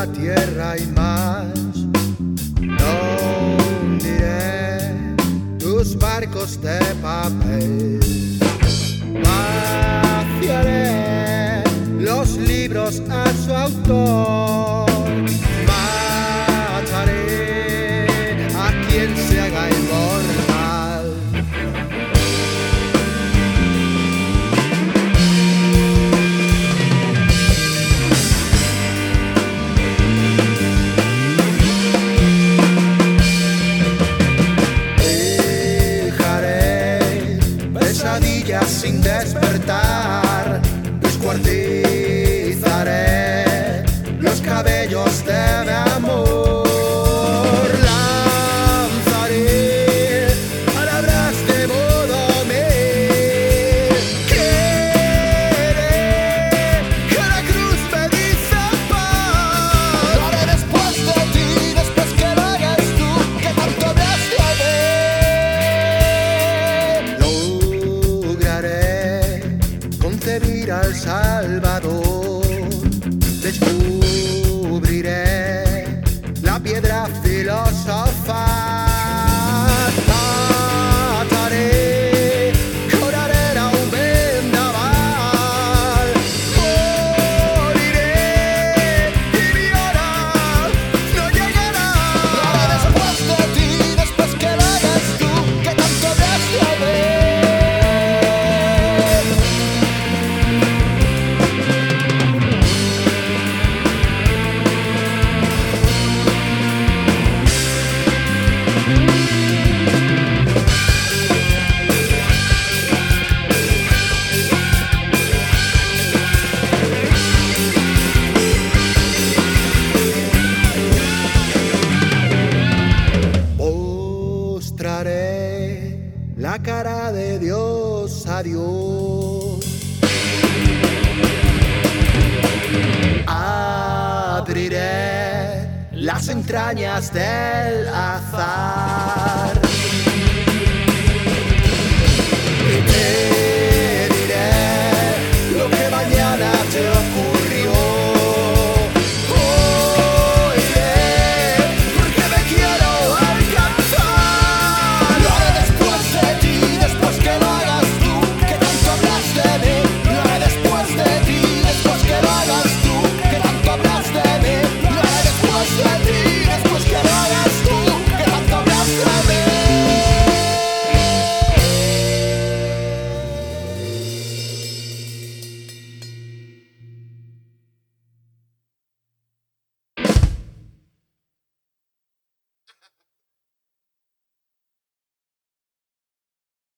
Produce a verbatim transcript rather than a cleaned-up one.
tierra y más. No hundiré tus barcos de papel. Vaciaré los libros a su autor. Mataré a quien se haga inmortal. Pesadillas sin despertar, descuartizaré los cabellos de mi amor. Lanzaré palabras de modo mil. Quiere que la cruz me dice paz. Lo haré después de ti, después que lo hagas tú, que tanto me has de concebir al Salvador. Descubriré la piedra filosofal. Mataré con arena un vendaval. Moriré y mi hora no llegará. Lo haré después de ti, después que lo hagas tú, que tanto me has de mostraré la cara de Dios a Dios. Abriré las entrañas del azar.